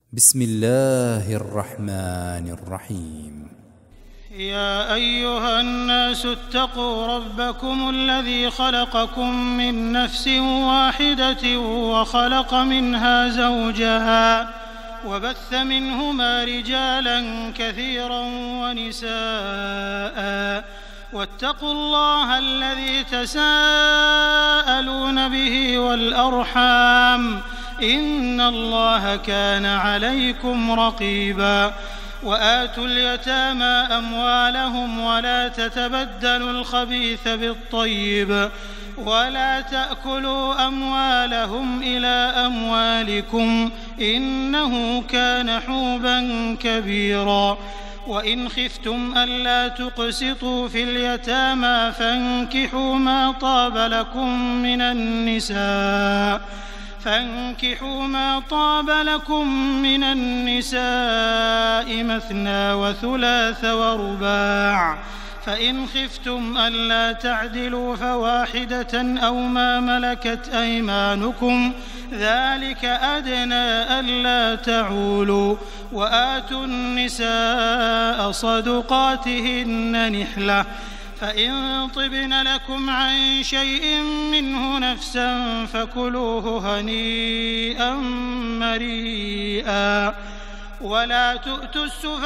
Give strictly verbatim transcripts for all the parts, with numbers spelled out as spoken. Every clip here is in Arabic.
بسم الله الرحمن الرحيم. يا أيها الناس اتقوا ربكم الذي خلقكم من نفس واحدة وخلق منها زوجها وبث منهما رجالا كثيرا ونساء واتقوا الله الذي تساءلون به والأرحام إن الله كان عليكم رقيبا. وآتوا اليتامى أموالهم ولا تتبدلوا الخبيث بالطيب ولا تأكلوا أموالهم إلى أموالكم إنه كان حوبا كبيرا. وإن خفتم ألا تقسطوا في اليتامى فانكحوا ما طاب لكم من النساء فانكحوا ما طاب لكم من النساء مثنى وثلاث ورباع، فإن خفتم ألا تعدلوا فواحدة أو ما ملكت أيمانكم ذلك أدنى ألا تعولوا. وآتوا النساء صدقاتهن نحلة، فإن طبن لكم عن شيء منه نفسا فكلوه هنيئا مريئا. ولا تؤتوا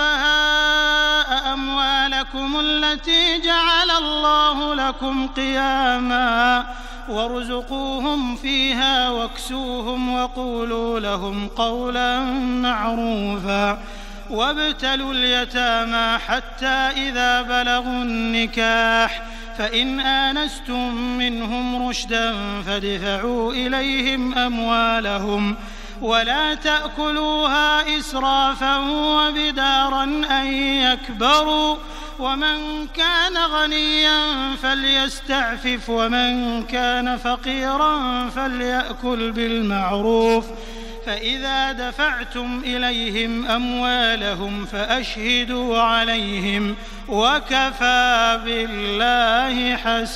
السفهاء أموالكم التي جعل الله لكم قياما وارزقوهم فيها واكسوهم وقولوا لهم قولا معروفا. وابتلوا اليتامى حتى إذا بلغوا النكاح فإن آنستم منهم رشدا فادفعوا إليهم أموالهم ولا تأكلوها إسرافا وبدارا أن يكبروا. ومن كان غنيا فليستعفف ومن كان فقيرا فليأكل بالمعروف. فإذا دفعتم إليهم أموالهم فأشهدوا عليهم وكفى بالله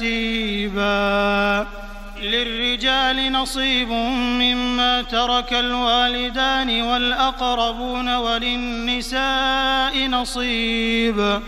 حسيبا. للرجال نصيب مما ترك الوالدان والأقربون وللنساء نصيب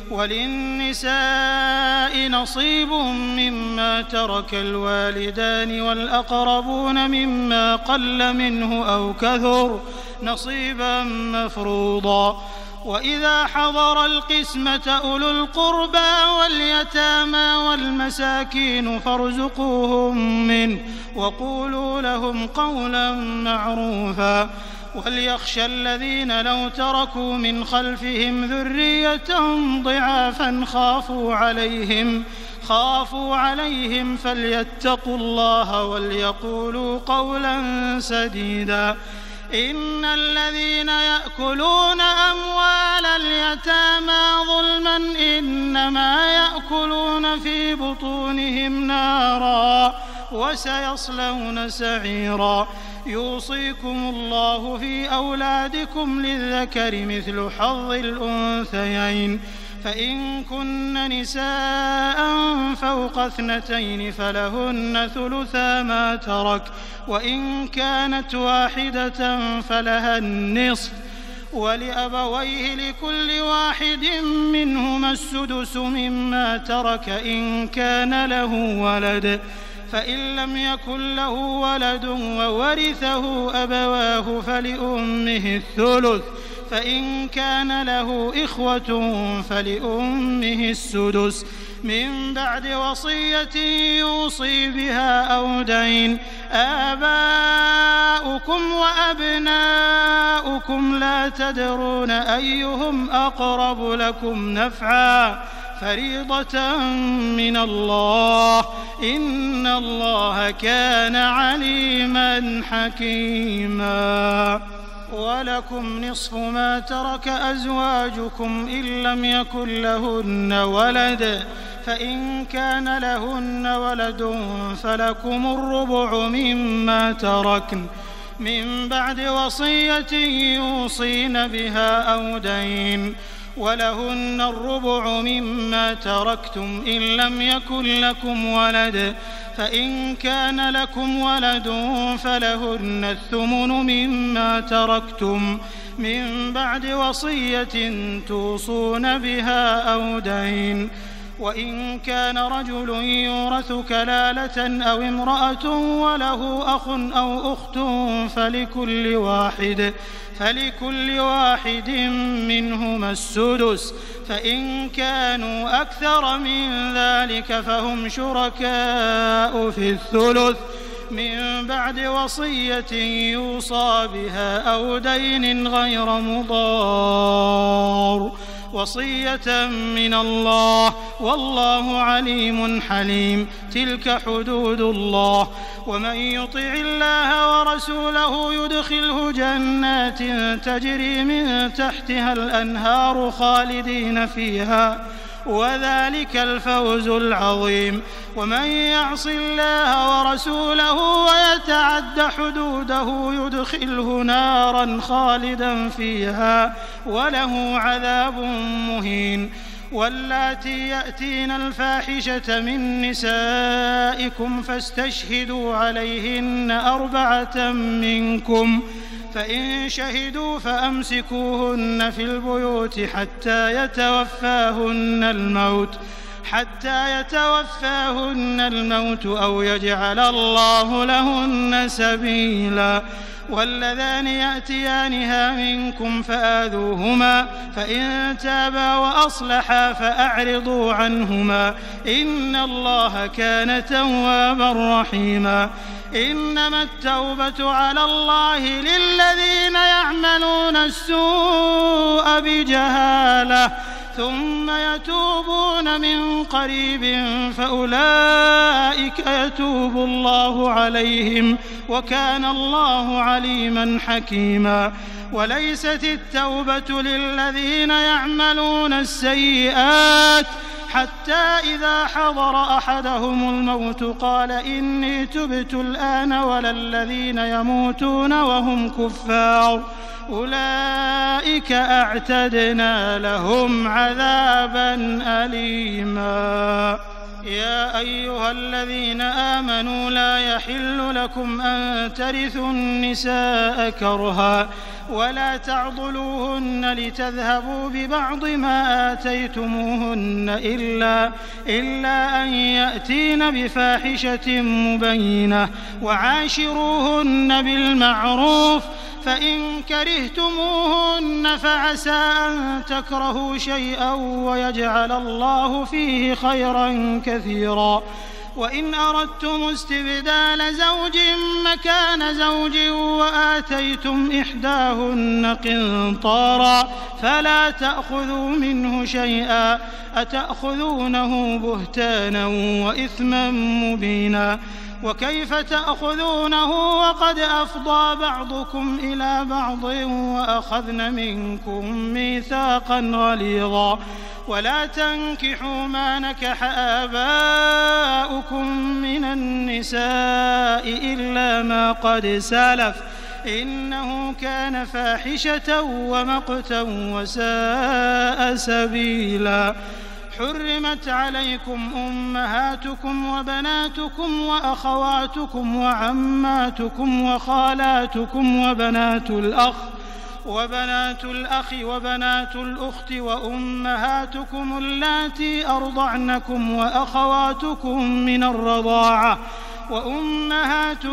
وللنساء نصيب مما ترك الوالدان والأقربون مما قل منه أو كثر نصيبا مفروضا. وإذا حضر القسمة أولو القربى واليتامى والمساكين فارزقوهم منه وقولوا لهم قولا معروفا. وليخشى الذين لو تركوا من خلفهم ذرية ضعافا خافوا عليهم خافوا عليهم فليتقوا الله وليقولوا قولا سديدا. إن الذين يأكلون أموال اليتامى ظلما إنما يأكلون في بطونهم نارا وسيصلون سعيرا. يوصيكم الله في أولادكم للذكر مثل حظ الأنثيين، فإن كن نساء فوق اثنتين فلهن ثلثا ما ترك، وإن كانت واحدة فلها النصف، ولأبويه لكل واحد منهما السدس مما ترك إن كان له ولد، فإن لم يكن له ولد وورثه أبواه فلأمه الثلث، فإن كان له إخوة فلأمه السدس من بعد وصية يوصي بها أو دين. آباؤكم وأبناؤكم لا تدرون أيهم أقرب لكم نفعا فريضة من الله إن الله كان عليما حكيما. ولكم نصف ما ترك أزواجكم إن لم يكن لهن ولد، فإن كان لهن ولد فلكم الربع مما تركن من بعد وصية يوصين بها أو دين. ولهن الربع مما تركتم إن لم يكن لكم ولد، فإن كان لكم ولد فلهن الثمن مما تركتم من بعد وصية توصون بها أو دين. وإن كان رجل يورث كلالة أو امرأة وله أخ أو أخت فلكل واحد فلكل واحد منهما السدس، فإن كانوا أكثر من ذلك فهم شركاء في الثلث من بعد وصية يوصى بها أو دين غير مضار، وصية من الله والله عليم حليم. تلك حدود الله، ومن يطع الله ورسوله يدخله جنات تجري من تحتها الأنهار خالدين فيها، وذلك الفوز العظيم. ومن يعص الله ورسوله ويتعد حدوده يدخله نارا خالدا فيها وله عذاب مهين. واللاتي يأتين الفاحشة من نسائكم فاستشهدوا عليهن أربعة منكم، فإن شهدوا فأمسكوهن في البيوت حتى يتوفاهن الموت حتى يتوفاهن الموت أو يجعل الله لهن سبيلا. واللذان يأتيانها منكم فآذوهما، فإن تابا وأصلحا فأعرضوا عنهما، إن الله كان توابا رحيما. إنما التوبة على الله للذين يعملون السوء بجهالة ثم يتوبون من قريب فأولئك يتوب الله عليهم وكان الله عليما حكيما. وليست التوبة للذين يعملون السيئات حتى إذا حضر أحدهم الموت قال إني تبت الآن، ولا الذين يموتون وهم كفار أولئك أعتدنا لهم عذابا أليما. يا أيها الذين آمنوا لا يحل لكم أن ترثوا النساء كرها ولا تعضلوهن لتذهبوا ببعض ما آتيتموهن إلا, إلا أن يأتين بفاحشة مبينة، وعاشروهن بالمعروف، فإن كرهتموهن فعسى أن تكرهوا شيئا ويجعل الله فيه خيرا كثيرا. وإن أردتم استبدال زوج مكان زوج وآتيتم إحداهن قنطارا فلا تأخذوا منه شيئا، أتأخذونه بهتانا وإثما مبينا. وكيف تأخذونه وقد أفضى بعضكم إلى بعض وأخذن منكم ميثاقا غليظا. ولا تنكحوا ما نكح آباؤكم من النساء إلا ما قد سلف إنه كان فاحشة ومقتا وساء سبيلا. حرمت عليكم أمهاتكم وبناتكم وأخواتكم وعماتكم وخالاتكم وبنات الأخ وبنات الأخ وبنات الأخت وأمهاتكم اللاتي أرضعنكم وأخواتكم من الرضاعة وأمهات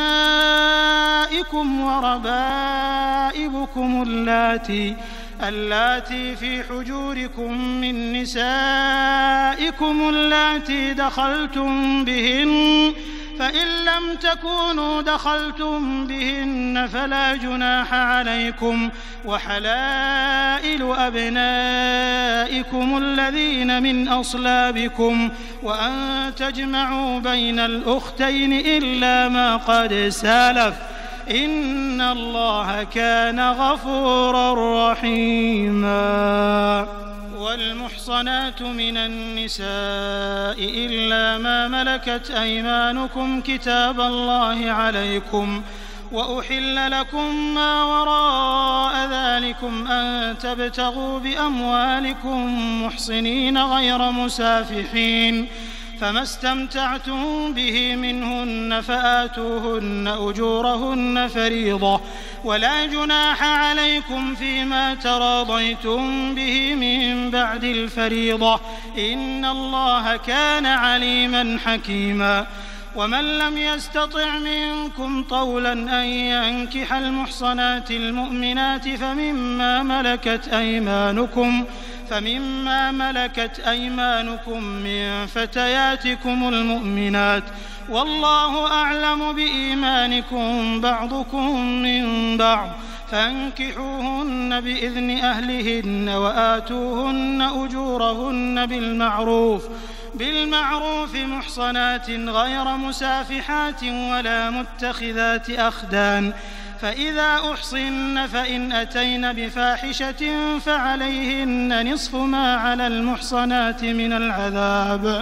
نسائكم وربائبكم اللاتي اللاتي في حجوركم من نسائكم اللاتي دخلتم بهن، فإن لم تكونوا دخلتم بهن فلا جناح عليكم. وحلائل أبنائكم الذين من أصلابكم وأن تجمعوا بين الأختين إلا ما قد سلف إن الله كان غفورا رحيما. والمحصنات من النساء إلا ما ملكت أيمانكم كتاب الله عليكم، وأحل لكم ما وراء ذلك عليكم أن تبتغوا بأموالكم محصنين غير مسافحين، فما استمتعتم به منهن فآتوهن أجورهن فريضة، ولا جناح عليكم فيما تراضيتم به من بعد الفريضة، إن الله كان عليما حكيما. ومن لم يستطع منكم طولا أن ينكح المحصنات المؤمنات فمما ملكت أيمانكم فمما ملكت أيمانكم من فتياتكم المؤمنات، والله أعلم بإيمانكم بعضكم من بعض، فانكحوهن بإذن أهلهن وآتوهن أجورهن بالمعروف بالمعروف محصنات غير مسافحات ولا متخذات أخدان، فإذا أحصن فإن أتين بفاحشة فعليهن نصف ما على المحصنات من العذاب،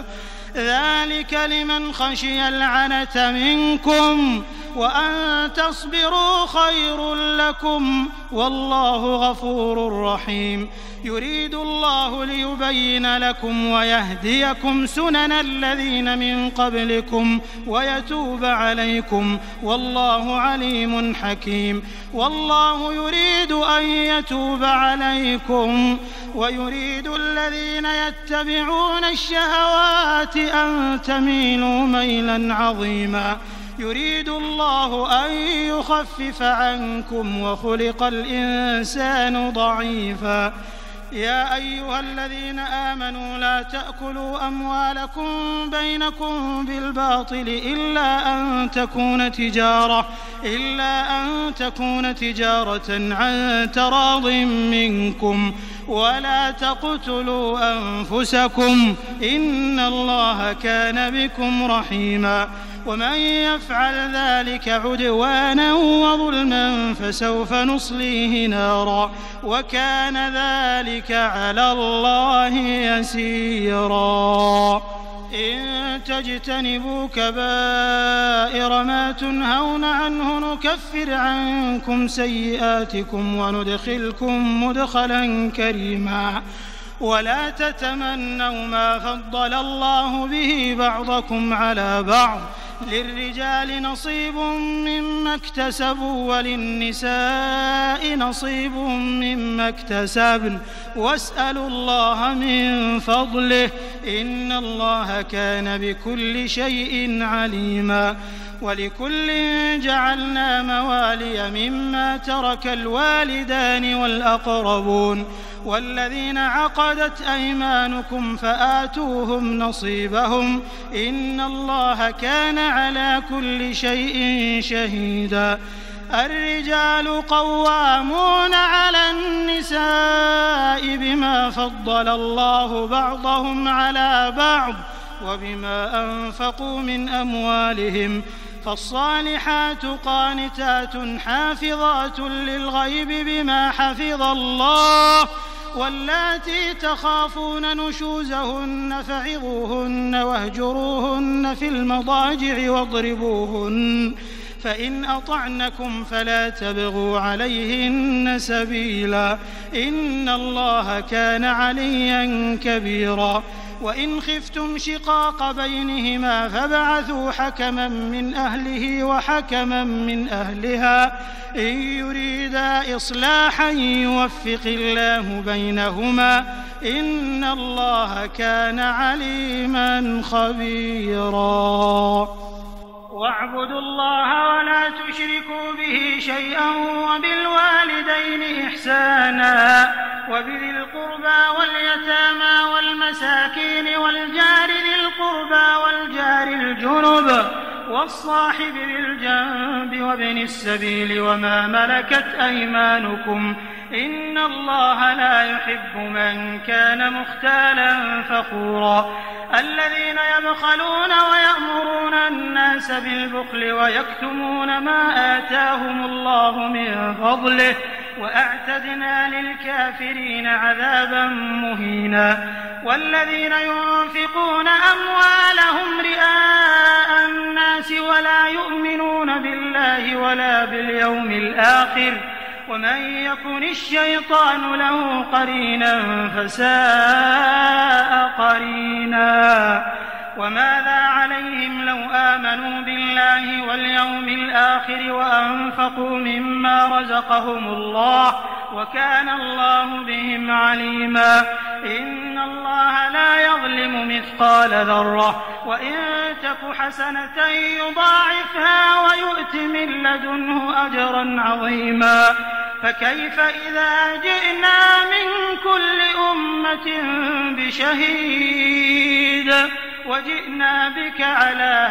ذلك لمن خشي العنة منكم، وأن تصبروا خير لكم، والله غفور رحيم. يريد الله ليبين لكم ويهديكم سنن الذين من قبلكم ويتوب عليكم، والله عليم حكيم. والله يريد أن يتوب عليكم ويريد الذين يتبعون الشهوات أن تميلوا ميلا عظيما. يريد الله أن يخفف عنكم وخلق الإنسان ضعيفا. يا أيها الذين آمنوا لا تأكلوا أموالكم بينكم بالباطل إلا أن تكون تجارة إلا أن تكون تجارة عن تراض منكم، ولا تقتلوا أنفسكم إن الله كان بكم رحيما. ومن يفعل ذلك عدوانا وظلما فسوف نصليه نارا، وكان ذلك على الله يسيرا. إن تجتنبوا كبائر ما تنهون عنه نكفر عنكم سيئاتكم وندخلكم مدخلا كريما. ولا تتمنوا ما فضل الله به بعضكم على بعض، للرجال نصيب مما اكتسبوا وللنساء نصيب مما اكتسبن، واسألوا الله من فضله إن الله كان بكل شيء عليما. ولكل جعلنا موالي مما ترك الوالدان والأقربون، والذين عقدت أيمانكم فآتوهم نصيبهم إن الله كان على كل شيء شهيدا. الرجال قوامون على النساء بما فضل الله بعضهم على بعض وبما أنفقوا من أموالهم، فالصالحات قانتات حافظات للغيب بما حفظ الله، واللاتي تخافون نشوزهن فعظوهن واهجروهن في المضاجع واضربوهن، فإن أطعنكم فلا تبغوا عليهن سبيلا إن الله كان عليا كبيرا. وإن خفتم شقاق بينهما فابعثوا حكما من أهله وحكما من أهلها إن يريدا إصلاحا يوفق الله بينهما إن الله كان عليما خبيرا. واعبدوا الله ولا تشركوا به شيئا وبالوالدين إحسانا وبذي القربى واليتامى والمساكين والجار ذي القربى والجار الجنب والصاحب بالجنب وابن السبيل وما ملكت أيمانكم إن الله لا يحب من كان مختالا فخورا. الذين يبخلون ويأمرون الناس بالبخل ويكتمون ما آتاهم الله من فضله وأعتدنا للكافرين عذابا مهينا. والذين ينفقون أموالهم رئاء الناس ولا يؤمنون بالله ولا باليوم الآخر ومن يكن الشيطان له قرينا فساء قرينا. وماذا عليهم لو آمنوا بالله واليوم الآخر وأنفقوا مما رزقهم الله وكان الله بهم عليما. إن الله لا يظلم مثقال ذرة وإن تك حسنة يضاعفها ويؤت من لدنه أجرا عظيما. فكيف إذا جئنا من كل أمة بشهيد وجئنا بك على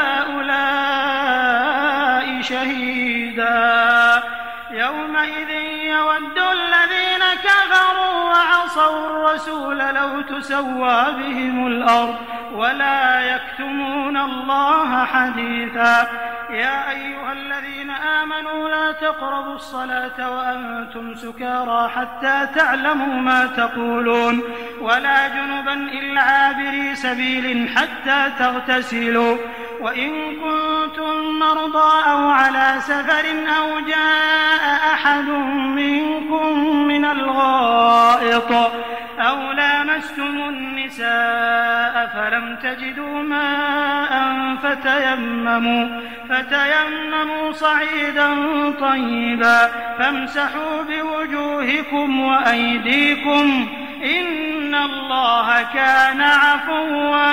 هؤلاء شهيدا. يومئذ يود الذين كفروا وعصوا الرسول لو تسوى بهم الأرض ولا يكتمون الله حديثا. يا أيها الذين آمنوا لا تقربوا الصلاة وأنتم سكارى حتى تعلموا ما تقولون ولا جنبا إلا عابري سبيل حتى تغتسلوا وإن كنتم مرضى أو على سفر أو جاء أحد منكم من الغائط أو لامستم النساء فلم تجدوا ماء فتيمموا, فتيمموا صعيدا طيبا فامسحوا بوجوهكم وأيديكم إن الله كان عفوا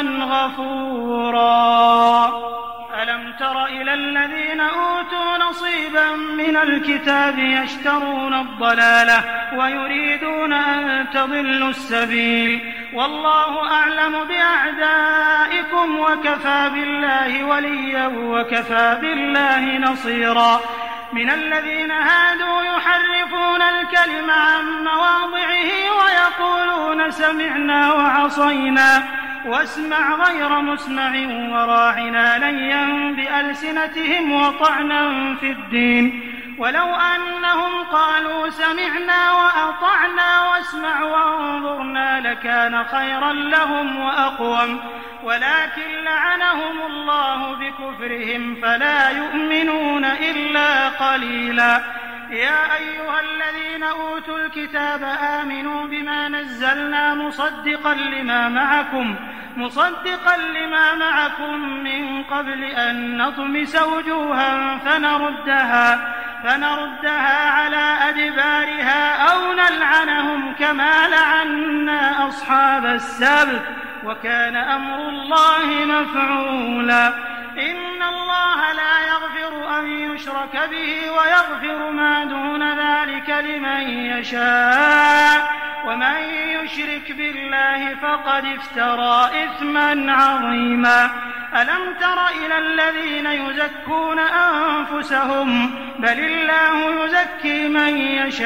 غفورا. ألم تر إلى الذين أوتوا نصيبا من الكتاب يشترون الضلالة ويريدون أن تضلوا السبيل والله أعلم بأعدائكم وكفى بالله وليا وكفى بالله نصيرا. من الذين هادوا يحرفون الكلم عن مواضعه ويقولون سمعنا وعصينا واسمع غير مسمع وراعنا ليا بألسنتهم وطعنا في الدين ولو أنهم قالوا سمعنا وأطعنا واسمع وانظرنا لكان خيرا لهم وأقوم ولكن لعنهم الله بكفرهم فلا يؤمنون إلا قليلا. يا أيها الذين أوتوا الكتاب آمنوا بما نزلنا مصدقا لما معكم مصدقا لما معكم من قبل أن نطمس وجوها فنردها فنردها على أدبارها أو نلعنهم كما لعنا أصحاب السبت وكان أمر الله مفعولا. إن الله لا يغفر أن يشرك به ويغفر ما دون ذلك لمن يشاء ومن يشرك بالله فقد افترى إثما عظيما. ألم تر إلى الذين يزكون أنفسهم بل الله يزكي من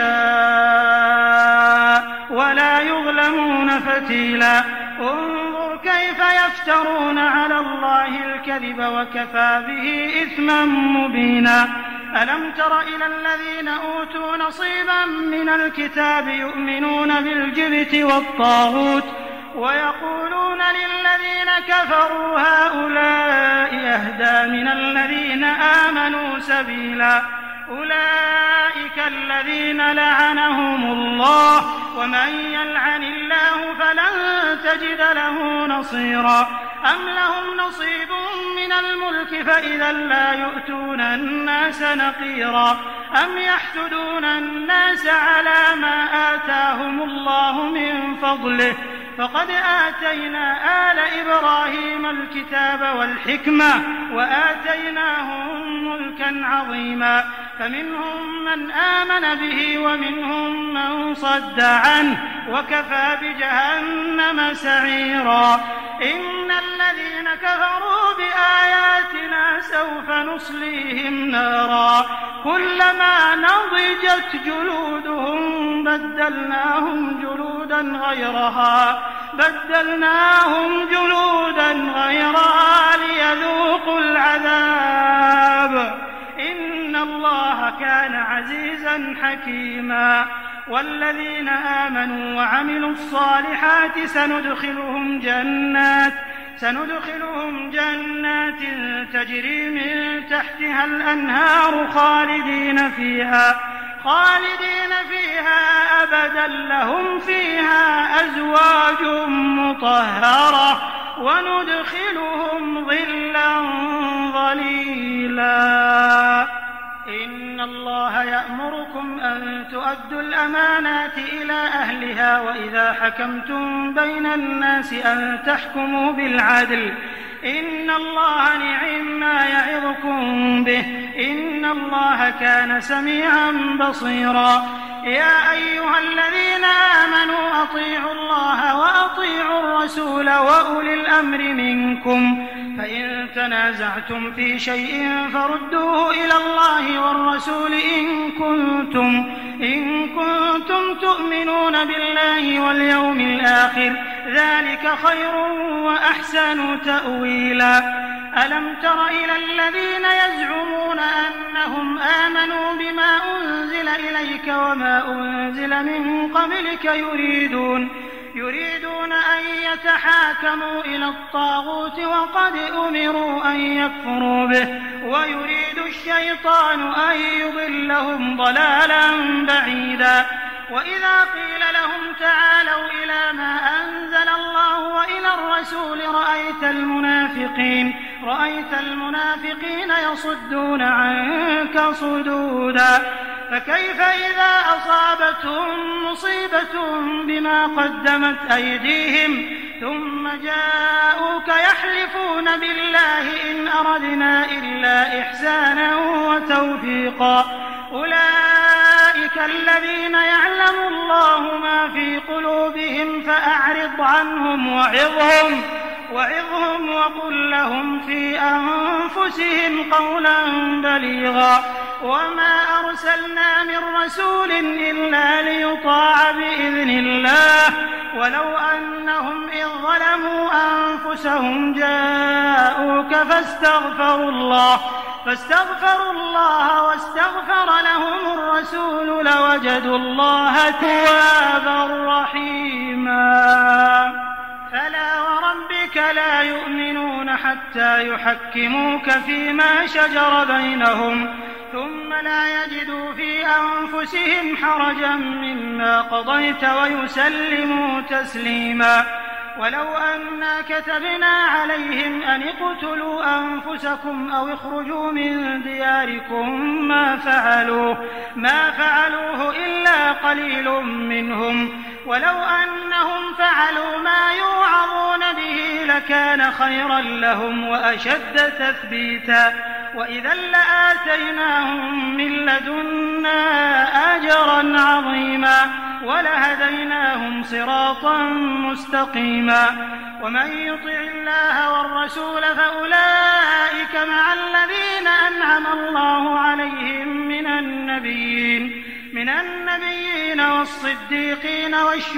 يشاء ولا يظلمون فتيلا. انظر كيف يفترون على الله الكذب وكفى به إثما مبينا. ألم تر إلى الذين أوتوا نصيبا من الكتاب يؤمنون بالجبت والطاغوت ويقولون للذين كفروا هؤلاء أهدى من الذين آمنوا سبيلا. أولئك الذين لعنهم الله ومن يلعن الله فلن تجد له نصيرا. أم لهم نصيب من الملك فإذا لا يؤتون الناس نقيرا أم يحسدون الناس على ما آتاهم الله من فضله فقد آتينا آل إبراهيم الكتاب والحكمة وآتيناهم ملكا عظيما. فمنهم من آمن به ومنهم من صد عنه وكفى بجهنم سعيرا. إن الذين كفروا بآياتنا سوف نصليهم نارا كلما نضجت جلودهم بدلناهم جلودا غيرها بدلناهم جلودا غيرها ليذوقوا العذاب إن الله كان عزيزا حكيما. والذين آمنوا وعملوا الصالحات سندخلهم جنات سندخلهم جنات تجري من تحتها الأنهار خالدين فيها خالدين فيها أبدا لهم فيها أزواج مطهرة وندخلهم ظلا ظليلا إن الله يأمركم أن تؤدوا الأمانات إلى أهلها وإذا حكمتم بين الناس أن تحكموا بالعدل إن الله نعم يعظكم به إن الله كان سميعا بصيرا يا أيها الذين آمنوا أطيعوا الله وأطيعوا الرسول وأولي الأمر منكم فإن تنازعتم في شيء فردوه إلى الله والرسول إن كنتم, إن كنتم تؤمنون بالله واليوم الآخر ذلك خير وأحسن تأويلا ألم تر إلى الذين يزعمون أنهم آمنوا بما أنزل إليك وما أنزل من قبلك يريدون يريدون أن يتحاكموا إلى الطاغوت وقد أمروا أن يكفروا به ويريد الشيطان أن يضلهم ضلالا بعيدا وإذا قيل لهم تعالوا إلى ما أنزل الله وإلى الرسول رأيت المنافقين رأيت المنافقين يصدون عنك صدودا فكيف إذا أصابتهم مصيبة بما قدمت أيديهم ثم جاءوك يحلفون بالله إن أردنا إلا إحسانا وتوفيقا أولئك الذين يعلم الله ما في قلوبهم فأعرض عنهم وعظهم وعظهم وقل لهم في أنفسهم قولا بليغا وما أرسلنا من رسول إلا ليطاع بإذن الله ولو أنهم إذ ظلموا أنفسهم جاءوك فاستغفروا الله فاستغفروا الله واستغفر لهم الرسول لوجدوا الله توابا رحيما فلا وربك لا يؤمنون حتى يحكموك فيما شجر بينهم ثم لا يجدوا في أنفسهم حرجا مما قضيت ويسلموا تسليما ولو أنا كتبنا عليهم أن اقتلوا أنفسكم أو اخرجوا من دياركم ما فعلوه ما فعلوه إلا قليل منهم ولو أنهم فعلوا ما يوعظون به لكان خيرا لهم وأشد تثبيتا وإذا لآتيناهم من لدنا أجرا عظيما ولهديناهم صراطا مستقيما ومن يطع الله والرسول فأولئك مع الذين أنعم الله عليهم من النبيين من النبيين والصديقين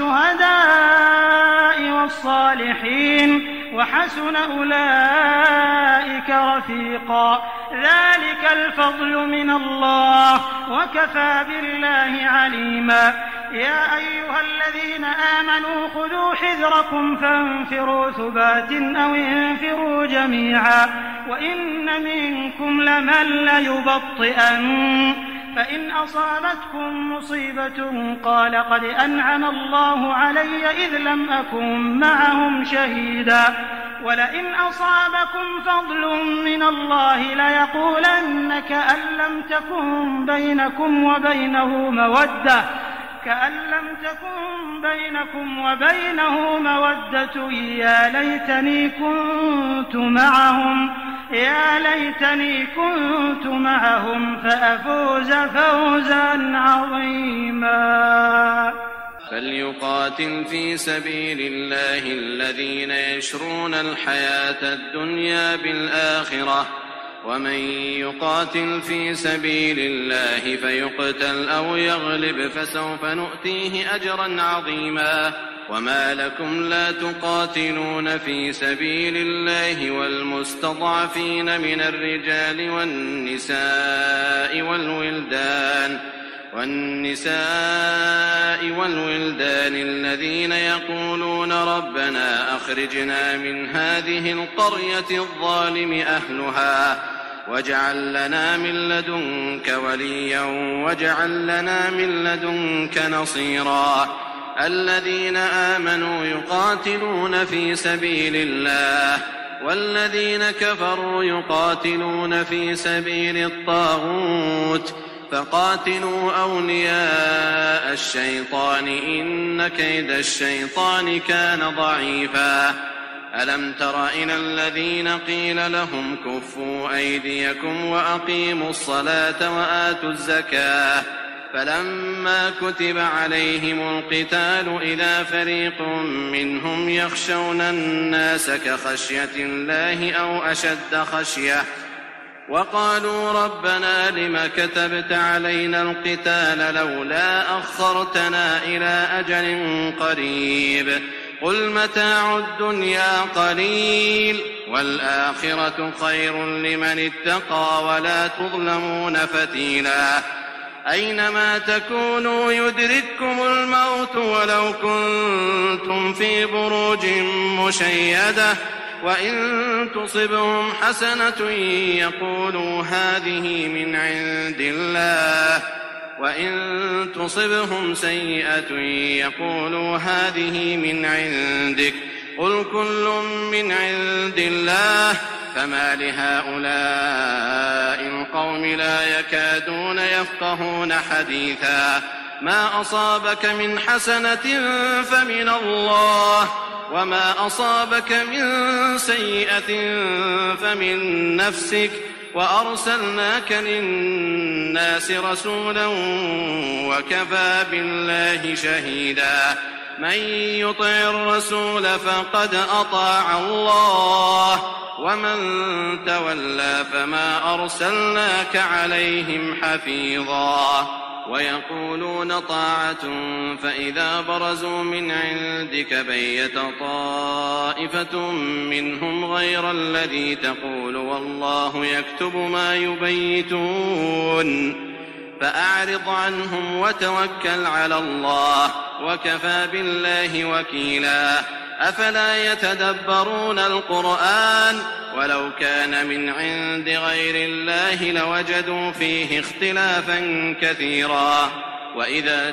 والشهداء والصالحين وحسن أولئك رفيقا ذلك الفضل من الله وكفى بالله عليما يا أيها الذين آمنوا خذوا حذركم فانفروا ثبات أو انفروا جميعا وإن منكم لمن ليبطئن فإن أصابتكم مصيبة قال قد أنعم الله علي إذ لم أكن معهم شهيدا ولئن أصابكم فضل من الله ليقولن كأن لم تكن بينكم وبينه مودة كأن لم تكن بينكم وبينه مودة يا ليتني كنت معهم يا ليتني كنت معهم فأفوز فوزا عظيما فليقاتل في سبيل الله الذين يشرون الحياة الدنيا بالآخرة ومن يقاتل في سبيل الله فيقتل أو يغلب فسوف نؤتيه أجرا عظيما وما لكم لا تقاتلون في سبيل الله والمستضعفين من الرجال والنساء والولدان والنساء والولدان الذين يقولون ربنا أخرجنا من هذه القرية الظالم أهلها واجعل لنا من لدنك وليا واجعل لنا من لدنك نصيرا الذين آمنوا يقاتلون في سبيل الله والذين كفروا يقاتلون في سبيل الطاغوت فقاتلوا أولياء الشيطان إن كيد الشيطان كان ضعيفا ألم تر إلى الذين قيل لهم كفوا أيديكم وأقيموا الصلاة وآتوا الزكاة فلما كتب عليهم القتال إذا فريق منهم يخشون الناس كخشية الله أو أشد خشية وقالوا ربنا لم كتبت علينا القتال لولا أخرتنا إلى أجل قريب قل متاع الدنيا قليل والآخرة خير لمن اتقى ولا تظلمون فتيلا أينما تكونوا يدرككم الموت ولو كنتم في بروج مشيدة وإن تصبهم حسنة يقولوا هذه من عند الله وإن تصبهم سيئة يقولوا هذه من عندك قل كل من عند الله فما لهؤلاء القوم لا يكادون يفقهون حديثا ما أصابك من حسنة فمن الله وما أصابك من سيئة فمن نفسك وأرسلناك للناس رسولا وكفى بالله شهيدا من يطع الرسول فقد أطاع الله ومن تولى فما أرسلناك عليهم حفيظا ويقولون طاعة فإذا برزوا من عندك بيت طائفة منهم غير الذي تقول والله يكتب ما يبيتون فأعرض عنهم وتوكل على الله وكفى بالله وكيلا أفلا يتدبرون القرآن ولو كان من عند غير الله لوجدوا فيه اختلافا كثيرا وإذا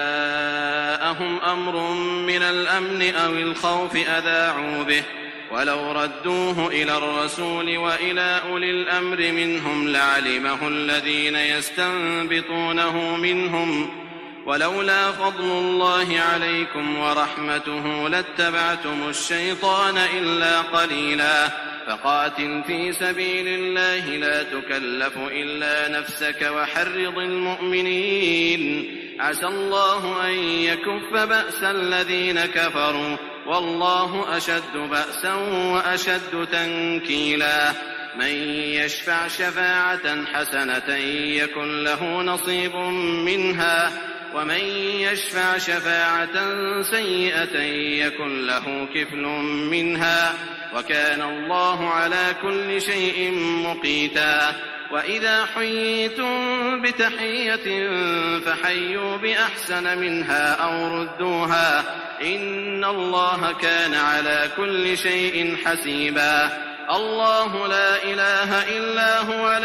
جاءهم أمر من الأمن أو الخوف أذاعوا به ولو ردوه إلى الرسول وإلى أولي الأمر منهم لعلمه الذين يستنبطونه منهم ولولا فضل الله عليكم ورحمته لاتبعتم الشيطان إلا قليلا فقاتل في سبيل الله لا تكلف إلا نفسك وحرض المؤمنين عسى الله أن يكف بأس الذين كفروا والله أشد بأسا وأشد تنكيلا من يشفع شفاعة حسنة يكن له نصيب منها ومن يشفع شفاعة سيئة يكن له كفل منها وكان الله على كل شيء مقيتا وإذا حييتم بتحية فحيوا بأحسن منها أو ردوها إن الله كان على كل شيء حسيبا الله لا إله إلا هو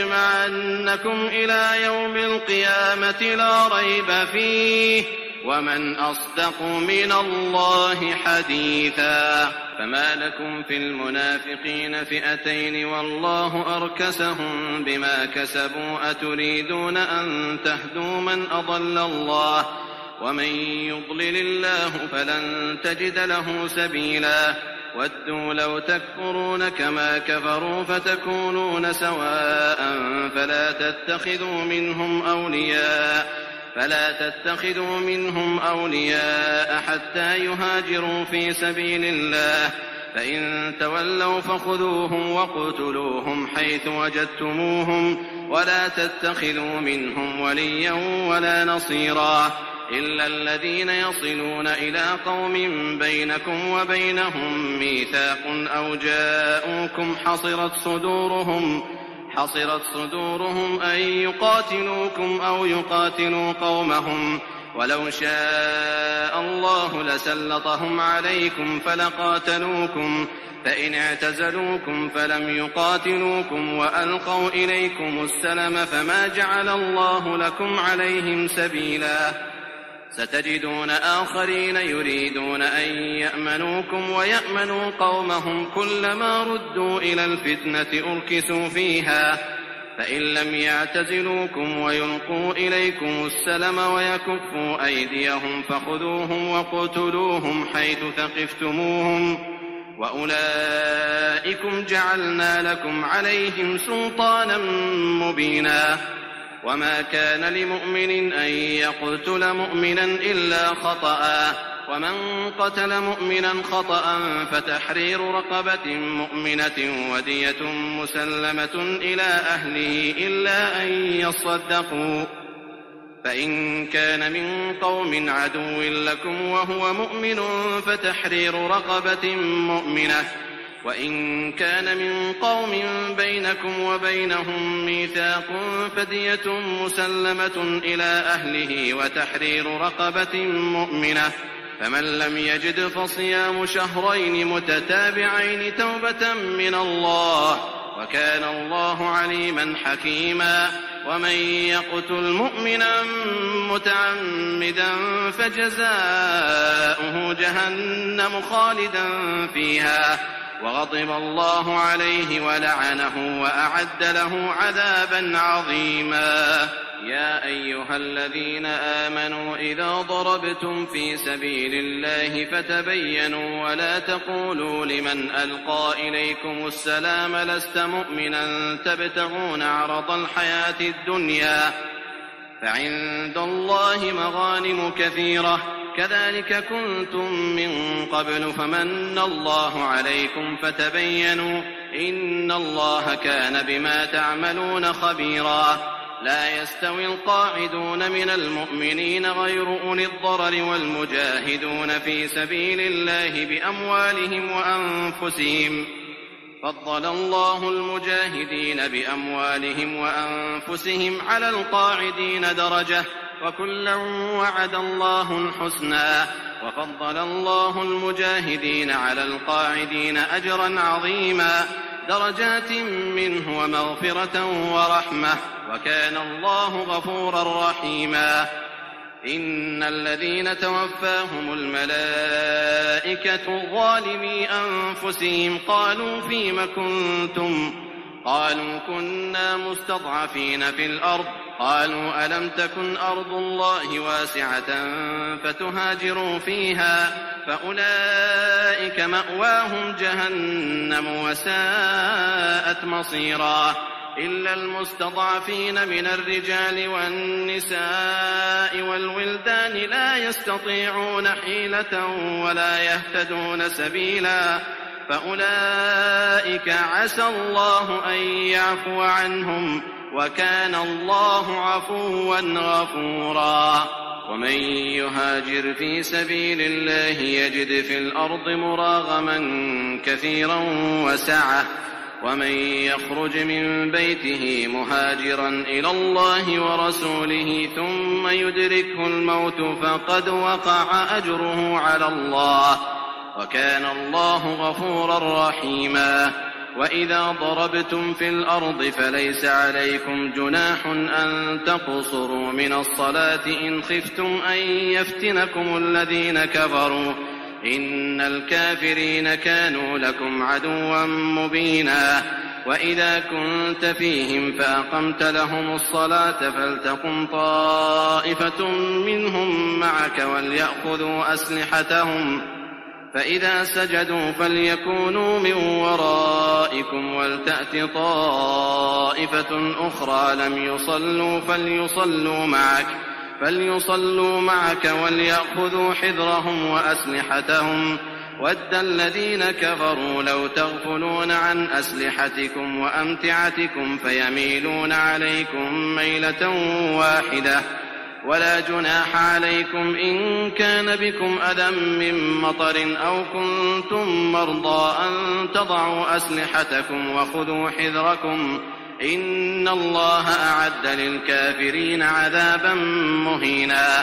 ليجمعنكم إلى يوم القيامة لا ريب فيه ومن أصدق من الله حديثا فما لكم في المنافقين فئتين والله أركسهم بما كسبوا أتريدون أن تهدوا من أضل الله ومن يضلل الله فلن تجد له سبيلا ودوا لو تكفرون كما كفروا فتكونون سواء فلا تتخذوا منهم أولياء فلا تتخذوا منهم أولياء حتى يهاجروا في سبيل الله فإن تولوا فخذوهم وقتلوهم حيث وجدتموهم ولا تتخذوا منهم وليا ولا نصيرا إلا الذين يصلون إلى قوم بينكم وبينهم ميثاق أو جاءوكم حصرت صدورهم حصرت صدورهم أن يقاتلوكم أو يقاتلوا قومهم ولو شاء الله لسلطهم عليكم فلقاتلوكم فإن اعتزلوكم فلم يقاتلوكم وألقوا إليكم السلم فما جعل الله لكم عليهم سبيلا ستجدون آخرين يريدون أن يأمنوكم ويأمنوا قومهم كلما ردوا إلى الفتنة أركسوا فيها فإن لم يعتزلوكم ويلقوا إليكم السلم ويكفوا أيديهم فخذوهم وقتلوهم حيث ثقفتموهم وأولئكم جعلنا لكم عليهم سلطانا مبينا وما كان لمؤمن أن يقتل مؤمنا إلا خطأ ومن قتل مؤمنا خطأ فتحرير رقبة مؤمنة ودية مسلمة إلى أهله إلا أن يصدقوا فإن كان من قوم عدو لكم وهو مؤمن فتحرير رقبة مؤمنة وإن كان من قوم بينكم وبينهم ميثاق فدية مسلمة إلى أهله وتحرير رقبة مؤمنة فمن لم يجد فصيام شهرين متتابعين توبة من الله وكان الله عليما حكيما ومن يقتل مؤمنا متعمدا فجزاؤه جهنم خالدا فيها وغضب الله عليه ولعنه وأعد له عذابا عظيما يا أيها الذين آمنوا إذا ضربتم في سبيل الله فتبينوا ولا تقولوا لمن ألقى إليكم السلام لست مؤمنا تبتغون عرض الحياة الدنيا فعند الله مغانم كثيرة كذلك كنتم من قبل فمن الله عليكم فتبينوا إن الله كان بما تعملون خبيرا لا يستوي القاعدون من المؤمنين غير أولي الضرر والمجاهدون في سبيل الله بأموالهم وأنفسهم فضل الله المجاهدين بأموالهم وأنفسهم على القاعدين درجة وكلا وعد الله الحسنى وفضل الله المجاهدين على القاعدين أجرا عظيما درجات منه ومغفرة ورحمة وكان الله غفورا رحيما إن الذين توفاهم الملائكة ظالمي أنفسهم قالوا فيم كنتم قالوا كنا مستضعفين في الأرض قالوا ألم تكن أرض الله واسعة فتهاجروا فيها فأولئك مأواهم جهنم وساءت مصيرا إلا المستضعفين من الرجال والنساء والولدان لا يستطيعون حيلة ولا يهتدون سبيلا فأولئك عسى الله أن يعفو عنهم وكان الله عفوا غفورا ومن يهاجر في سبيل الله يجد في الأرض مراغما كثيرا وسعة ومن يخرج من بيته مهاجرا إلى الله ورسوله ثم يدركه الموت فقد وقع أجره على الله وكان الله غفورا رحيما وإذا ضربتم في الأرض فليس عليكم جناح أن تقصروا من الصلاة إن خفتم أن يفتنكم الذين كفروا إن الكافرين كانوا لكم عدوا مبينا وإذا كنت فيهم فأقمت لهم الصلاة فلتقم طائفة منهم معك وليأخذوا أسلحتهم فإذا سجدوا فليكونوا من ورائكم ولتأت طائفة أخرى لم يصلوا فليصلوا معك فليصلوا معك وليأخذوا حذرهم وأسلحتهم ود الذين كفروا لو تغفلون عن أسلحتكم وأمتعتكم فيميلون عليكم ميلة واحدة ولا جناح عليكم إن كان بكم أذى من مطر أو كنتم مرضى أن تضعوا أسلحتكم وخذوا حذركم إن الله أعد للكافرين عذابا مهينا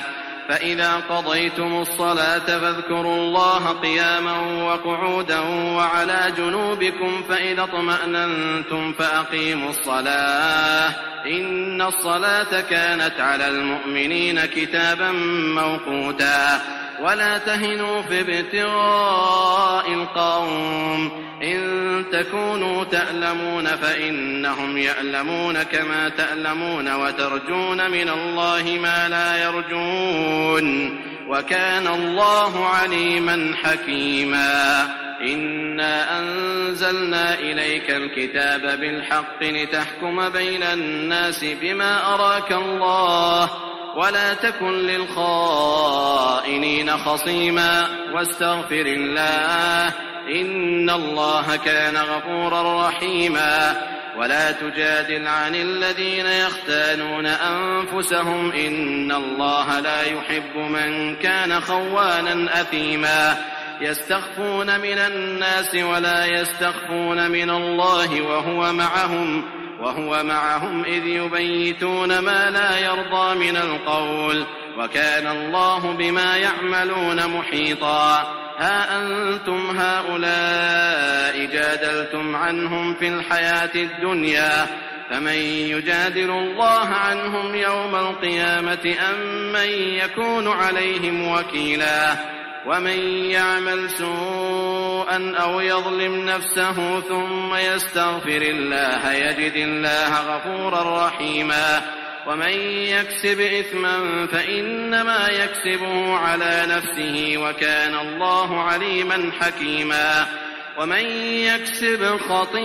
فإذا قضيتم الصلاة فاذكروا الله قياما وقعودا وعلى جنوبكم فإذا اطمأننتم فأقيموا الصلاة إن الصلاة كانت على المؤمنين كتابا موقوتا ولا تهنوا في ابتغاء القوم إن تكونوا تألمون فإنهم يألمون كما تألمون وترجون من الله ما لا يرجون وكان الله عليما حكيما إنا أنزلنا إليك الكتاب بالحق لتحكم بين الناس بما أراك الله ولا تكن للخائنين خصيما واستغفر الله إن الله كان غفورا رحيما ولا تجادل عن الذين يختانون أنفسهم إن الله لا يحب من كان خوانا أثيما يستخفون من الناس ولا يستخفون من الله وهو معهم وهو معهم إذ يبيتون ما لا يرضى من القول وكان الله بما يعملون محيطا ها أنتم هؤلاء جادلتم عنهم في الحياة الدنيا فمن يجادل الله عنهم يوم القيامة أم من يكون عليهم وكيلا ومن يعمل سوءا أو يظلم نفسه ثم يستغفر الله يجد الله غفورا رحيما ومن يكسب إثما فإنما يكسبه على نفسه وكان الله عليما حكيما ومن يكسب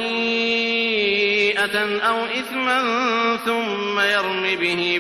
خطيئة أو إثما ثم يرم به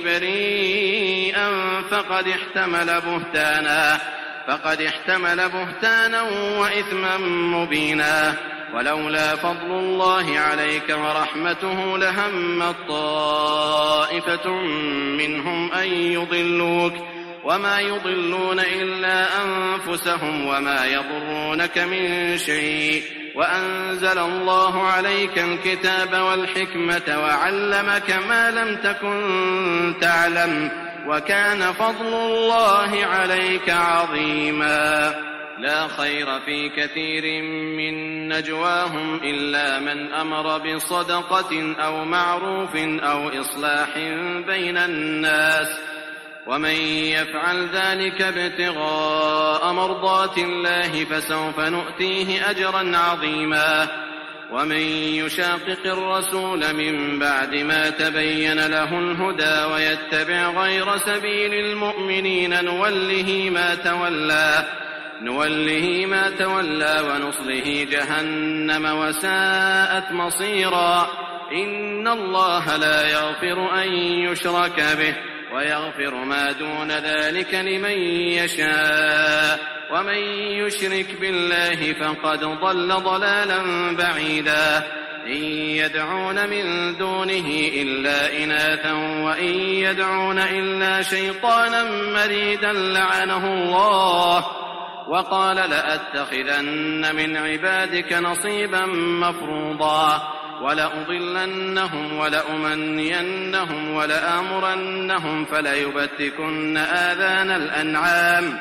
بريئا فقد احتمل بهتانا فقد احتمل بهتانا وإثما مبينا ولولا فضل الله عليك ورحمته لهمت طائفة منهم أن يضلوك وما يضلون إلا أنفسهم وما يضرونك من شيء وأنزل الله عليك الكتاب والحكمة وعلمك ما لم تكن تعلم وكان فضل الله عليك عظيما لا خير في كثير من نجواهم إلا من أمر بصدقة أو معروف أو إصلاح بين الناس ومن يفعل ذلك ابتغاء مرضات الله فسوف نؤتيه أجرا عظيما ومن يشاقق الرسول من بعد ما تبين له الهدى ويتبع غير سبيل المؤمنين نوله ما تولى نوله ما تولى ونصله جهنم وساءت مصيرا إن الله لا يغفر أن يشرك به ويغفر ما دون ذلك لمن يشاء ومن يشرك بالله فقد ضل ضلالا بعيدا إن يدعون من دونه إلا إناثا وإن يدعون إلا شيطانا مريدا لعنه الله وقال لأتخذن من عبادك نصيبا مفروضا ولأضلنهم ولأمنينهم ولآمرنهم فليبتكن آذان الأنعام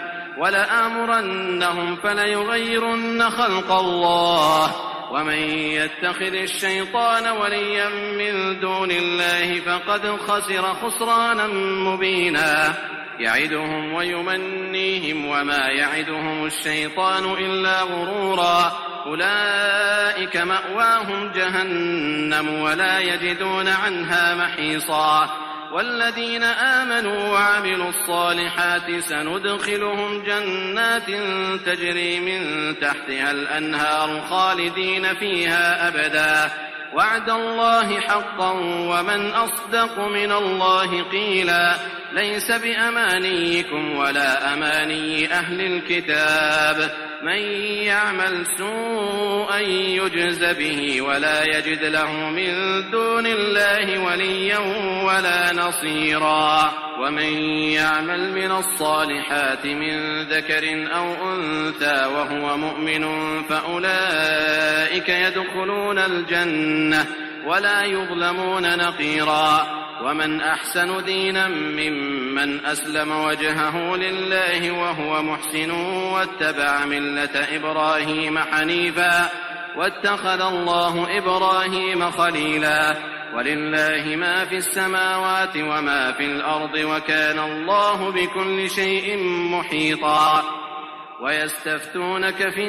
ولآمرنهم فليغيرن خلق الله ومن يتخذ الشيطان وليا من دون الله فقد خسر خسرانا مبينا يعدهم ويمنيهم وما يعدهم الشيطان إلا غرورا أولئك مأواهم جهنم ولا يجدون عنها محيصا والذين آمنوا وعملوا الصالحات سندخلهم جنات تجري من تحتها الأنهار خالدين فيها أبدا وعد الله حقا ومن أصدق من الله قيلا ليس بأمانيكم ولا أماني أهل الكتاب من يعمل سوءا يجز به ولا يجد له من دون الله وليا ولا نصيرا ومن يعمل من الصالحات من ذكر أو أنثى وهو مؤمن فأولئك يدخلون الجنة ولا يظلمون نقيرا ومن أحسن دينا ممن ممن أسلم وجهه لله وهو محسن واتبع ملة إبراهيم حنيفا واتخذ الله إبراهيم خليلا ولله ما في السماوات وما في الأرض وكان الله بكل شيء محيطا ويستفتونك في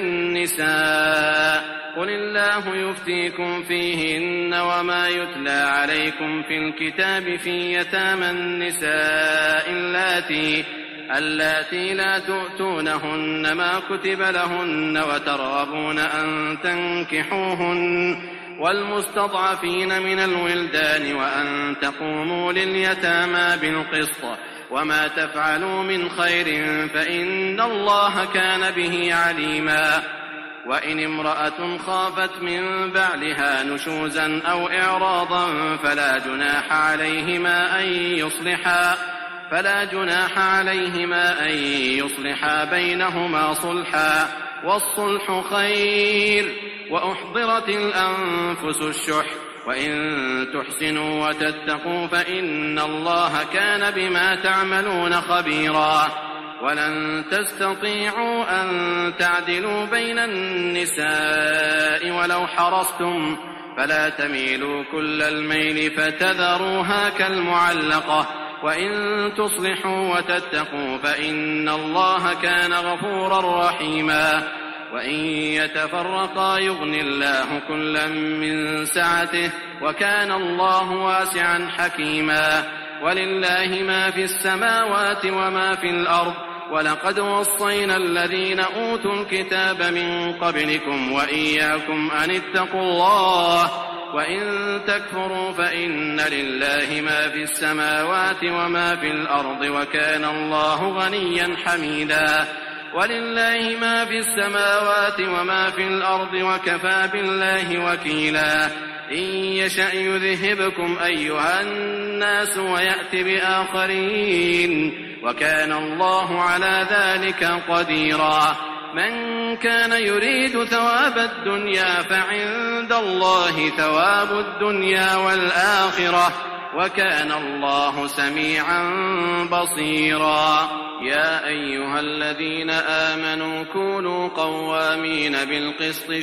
النساء قل الله يفتيكم فيهن وما يتلى عليكم في الكتاب في يتامى النساء اللاتي اللاتي لا تؤتونهن ما كتب لهن وترغبون أن تنكحوهن والمستضعفين من الولدان وأن تقوموا لليتامى بالقسط وما تفعلوا من خير فإن الله كان به عليما وإن امرأة خافت من بعلها نشوزا أو إعراضا فلا جناح عليهما أن يصلحا فلا جناح عليهما أن يصلحا بينهما صلحا والصلح خير وأحضرت الأنفس الشح وإن تحسنوا وتتقوا فإن الله كان بما تعملون خبيرا ولن تستطيعوا أن تعدلوا بين النساء ولو حرصتم فلا تميلوا كل الميل فتذروها كالمعلقة وإن تصلحوا وتتقوا فإن الله كان غفورا رحيما وإن يتفرقا يغني الله كلا من سعته وكان الله واسعا حكيما ولله ما في السماوات وما في الأرض ولقد وصينا الذين أوتوا الكتاب من قبلكم وإياكم أن اتقوا الله وإن تكفروا فإن لله ما في السماوات وما في الأرض وكان الله غنيا حميدا ولله ما في السماوات وما في الأرض وكفى بالله وكيلا إن يشأ يذهبكم أيها الناس ويأت بآخرين وكان الله على ذلك قديرا من كان يريد ثواب الدنيا فعند الله ثواب الدنيا والآخرة وكان الله سميعا بصيرا يا أيها الذين آمنوا كونوا قوامين بالقسط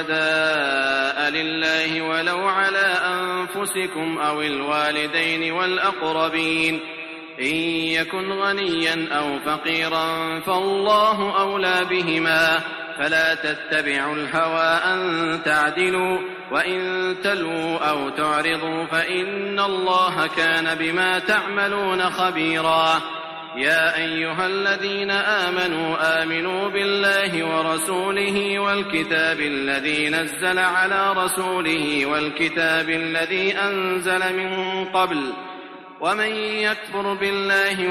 شهداء لله ولو على أنفسكم أو الوالدين والأقربين إن يكن غنيا أو فقيرا فالله أولى بهما فلا تتبعوا الهوى أن تعدلوا وإن تلووا أو تعرضوا فإن الله كان بما تعملون خبيرا يا أيها الذين آمنوا آمنوا بالله ورسوله والكتاب الذي نزل على رسوله والكتاب الذي أنزل من قبل ومن يكفر بالله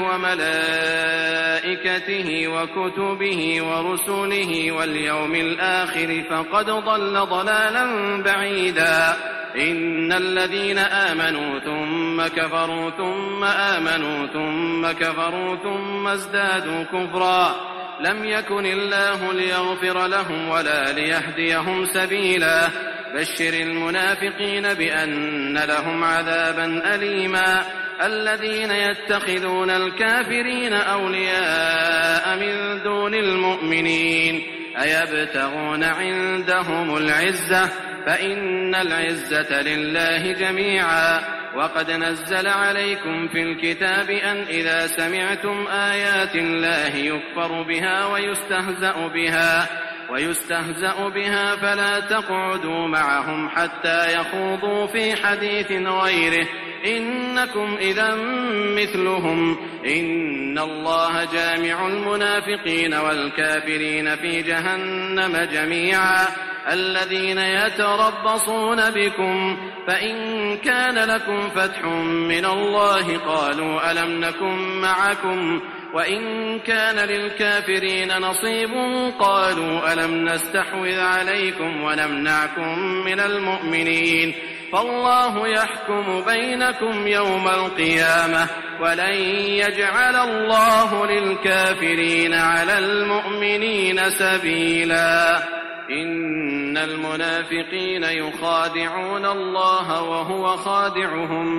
وملائكته وكتبه ورسله واليوم الآخر فقد ضل ضلالا بعيدا إن الذين آمنوا ثم كفروا ثم آمنوا ثم كفروا ثم ازدادوا كفرا لم يكن الله ليغفر لهم ولا ليهديهم سبيلا بشر المنافقين بأن لهم عذابا أليما الذين يتخذون الكافرين أولياء من دون المؤمنين أيبتغون عندهم العزة فإن العزة لله جميعا وقد نزل عليكم في الكتاب أن إذا سمعتم آيات الله يكفر بها ويستهزأ بها ويستهزأ بها فلا تقعدوا معهم حتى يخوضوا في حديث غيره إنكم إذا مثلهم إن الله جامع المنافقين والكافرين في جهنم جميعا الذين يتربصون بكم فإن كان لكم فتح من الله قالوا ألم نكن معكم وإن كان للكافرين نصيب قالوا ألم نستحوذ عليكم ونمنعكم من المؤمنين فالله يحكم بينكم يوم القيامة ولن يجعل الله للكافرين على المؤمنين سبيلا إن المنافقين يخادعون الله وهو خادعهم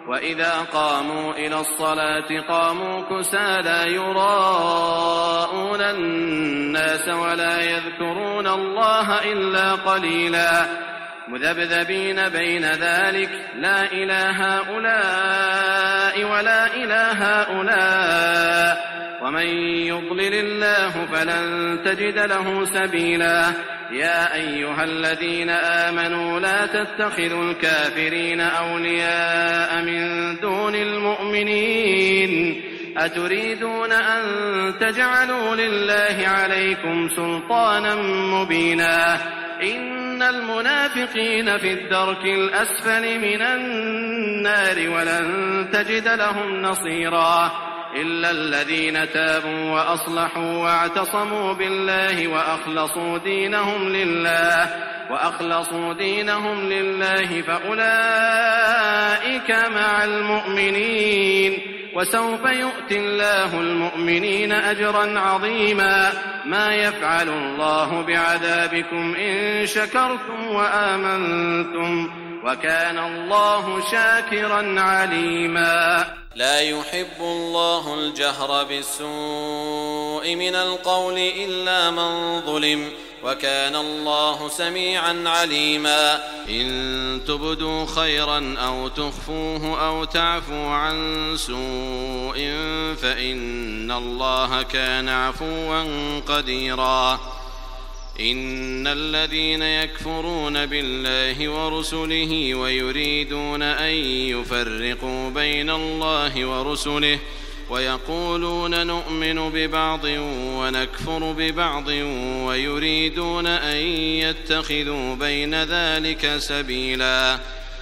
وإذا قاموا إلى الصلاة قاموا كسالى يراءون الناس ولا يذكرون الله إلا قليلا مذبذبين بين ذلك لا إله هؤلاء ولا إله هؤلاء ومن يضلل الله فلن تجد له سبيلا يا أيها الذين آمنوا لا تتخذوا الكافرين أولياء من دون المؤمنين أتريدون أن تجعلوا لله عليكم سلطانا مبينا إن المنافقين في الدرك الأسفل من النار ولن تجد لهم نصيرا إلا الذين تابوا وأصلحوا واعتصموا بالله وأخلصوا دينهم لله وأخلصوا دينهم لله فأولئك مع المؤمنين وسوف يؤتي الله المؤمنين أجرا عظيما ما يفعل الله بعذابكم إن شكرتم وآمنتم وكان الله شاكرا عليما لا يحب الله الجهر بالسوء من القول إلا من ظلم وكان الله سميعا عليما إن تبدوا خيرا أو تخفوه أو تعفوا عن سوء فإن الله كان عفوا قديرا إن الذين يكفرون بالله ورسله ويريدون أن يفرقوا بين الله ورسله ويقولون نؤمن ببعض ونكفر ببعض ويريدون أن يتخذوا بين ذلك سبيلا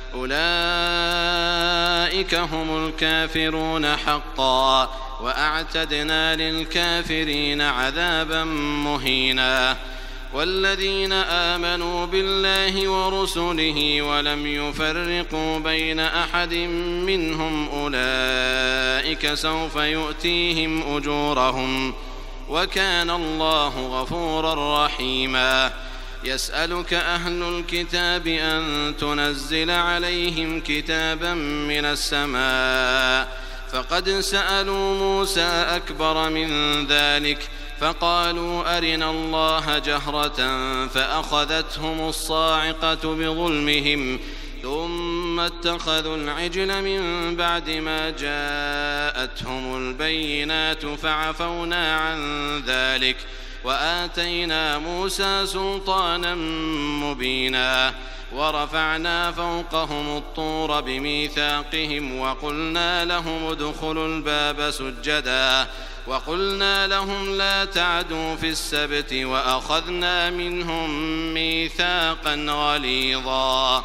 أولئك هم الكافرون حقا وأعتدنا للكافرين عذابا مهينا والذين آمنوا بالله ورسله ولم يفرقوا بين أحد منهم أولئك سوف يؤتيهم أجورهم وكان الله غفورا رحيما يسألك أهل الكتاب أن تنزل عليهم كتابا من السماء فقد سألوا موسى أكبر من ذلك فقالوا أرنا الله جهرة فأخذتهم الصاعقة بظلمهم ثم اتخذوا العجل من بعد ما جاءتهم البينات فعفونا عن ذلك وآتينا موسى سلطانا مبينا ورفعنا فوقهم الطور بميثاقهم وقلنا لهم ادخلوا الباب سجدا وقلنا لهم لا تعدوا في السبت وأخذنا منهم ميثاقا غليظا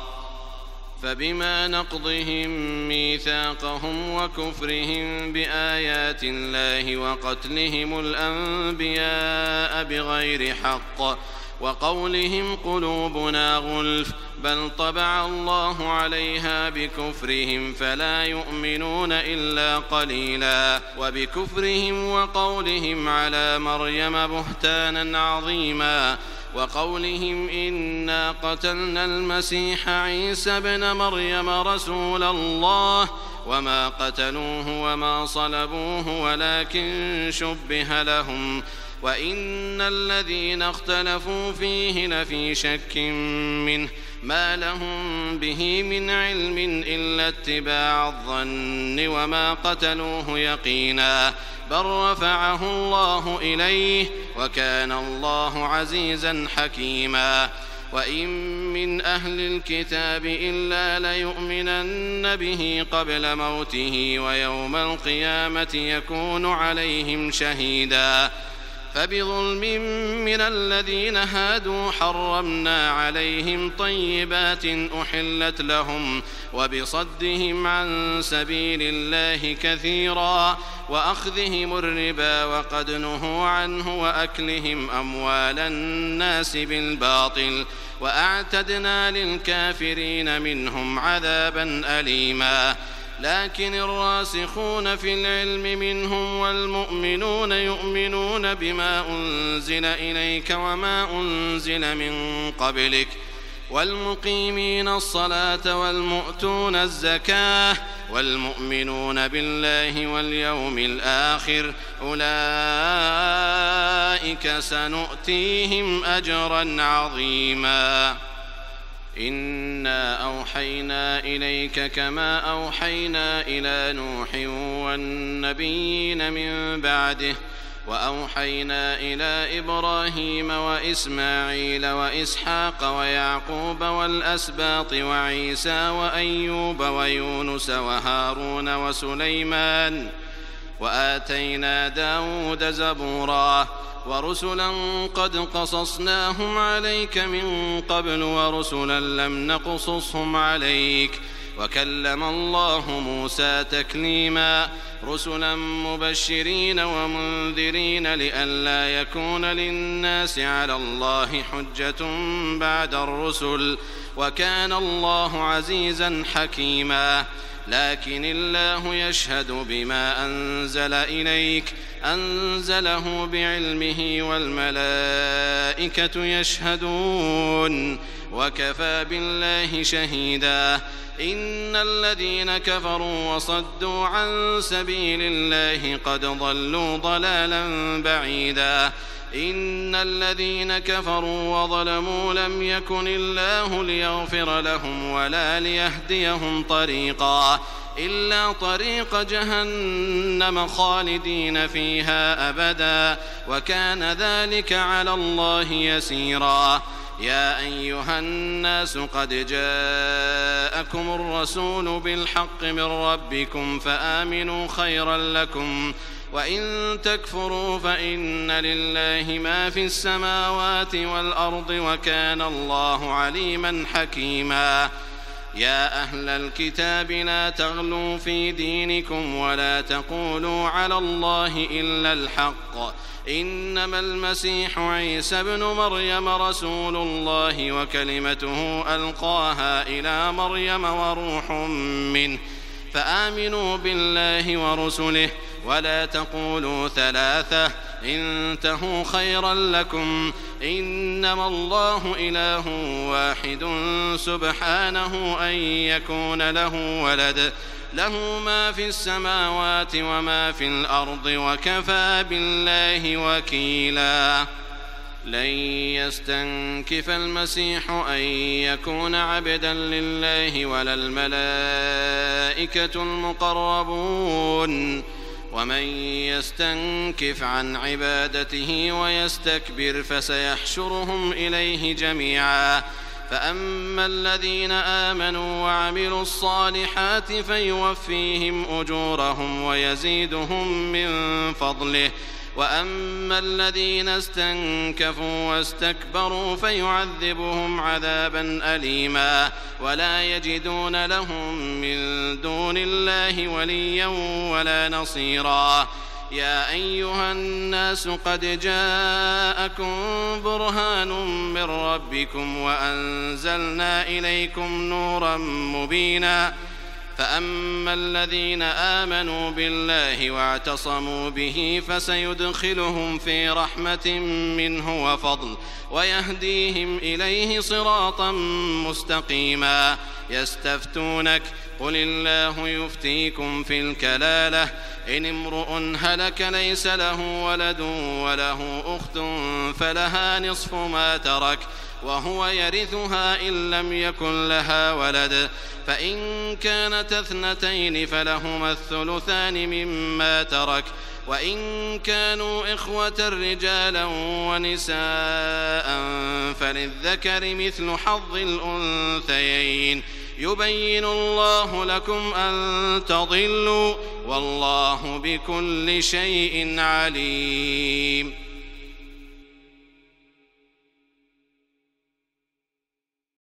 فبما نقضهم ميثاقهم وكفرهم بآيات الله وقتلهم الأنبياء بغير حق وقولهم قلوبنا غلف بل طبع الله عليها بكفرهم فلا يؤمنون إلا قليلا وبكفرهم وقولهم على مريم بهتانا عظيما وقولهم إنا قتلنا المسيح عيسى ابن مريم رسول الله وما قتلوه وما صلبوه ولكن شبه لهم وإن الذين اختلفوا فيه لفي شك منه ما لهم به من علم إلا اتباع الظن وما قتلوه يقينا بل رفعه الله إليه وكان الله عزيزا حكيما وإن من أهل الكتاب إلا ليؤمنن به قبل موته ويوم القيامة يكون عليهم شهيدا فبظلم من الذين هادوا حرمنا عليهم طيبات أحلت لهم وبصدهم عن سبيل الله كثيرا وأخذهم الربا وقد نهوا عنه وأكلهم أموال الناس بالباطل وأعتدنا للكافرين منهم عذابا أليما لكن الراسخون في العلم منهم والمؤمنون يؤمنون بما أنزل إليك وما أنزل من قبلك والمقيمين الصلاة والمؤتون الزكاة والمؤمنون بالله واليوم الآخر أولئك سنؤتيهم أجرا عظيما إنا أوحينا إليك كما أوحينا إلى نوح والنبيين من بعده وأوحينا إلى إبراهيم وإسماعيل وإسحاق ويعقوب والأسباط وعيسى وأيوب ويونس وهارون وسليمان وآتينا داود زبورا ورسلا قد قصصناهم عليك من قبل ورسلا لم نقصصهم عليك وكلم الله موسى تكليما رسلا مبشرين ومنذرين لئلا يكون للناس على الله حجة بعد الرسل وكان الله عزيزا حكيما لكن الله يشهد بما أنزل إليك أنزله بعلمه والملائكة يشهدون وكفى بالله شهيدا إن الذين كفروا وصدوا عن سبيل الله قد ضلوا ضلالا بعيدا إن الذين كفروا وظلموا لم يكن الله ليغفر لهم ولا ليهديهم طريقا إلا طريق جهنم خالدين فيها أبدا وكان ذلك على الله يسيرا يا أيها الناس قد جاءكم الرسول بالحق من ربكم فآمنوا خيرا لكم وإن تكفروا فإن لله ما في السماوات والأرض وكان الله عليما حكيما يا أهل الكتاب لا تغلوا في دينكم ولا تقولوا على الله إلا الحق إنما المسيح عيسى ابن مريم رسول الله وكلمته ألقاها إلى مريم وروح منه فآمنوا بالله ورسله ولا تقولوا ثلاثة انتهوا خيرا لكم إنما الله إله واحد سبحانه أن يكون له ولد له ما في السماوات وما في الأرض وكفى بالله وكيلا لن يستنكف المسيح أن يكون عبدا لله ولا الملائكة المقربون ومن يستنكف عن عبادته ويستكبر فسيحشرهم إليه جميعا فأما الذين آمنوا وعملوا الصالحات فيوفيهم أجورهم ويزيدهم من فضله وأما الذين استنكفوا واستكبروا فيعذبهم عذابا أليما ولا يجدون لهم من دون الله وليا ولا نصيرا يا أيها الناس قد جاءكم برهان من ربكم وأنزلنا إليكم نورا مبينا فأما الذين آمنوا بالله واعتصموا به فسيدخلهم في رحمة منه وفضل ويهديهم إليه صراطا مستقيما يستفتونك قل الله يفتيكم في الكلالة إن امرؤ هلك ليس له ولد وله أخت فلها نصف ما ترك وهو يرثها إن لم يكن لها ولد فإن كانت اثنتين فلهما الثلثان مما ترك وإن كانوا إخوة رجالا ونساء فللذكر مثل حظ الأنثيين يبين الله لكم أن تضلوا والله بكل شيء عليم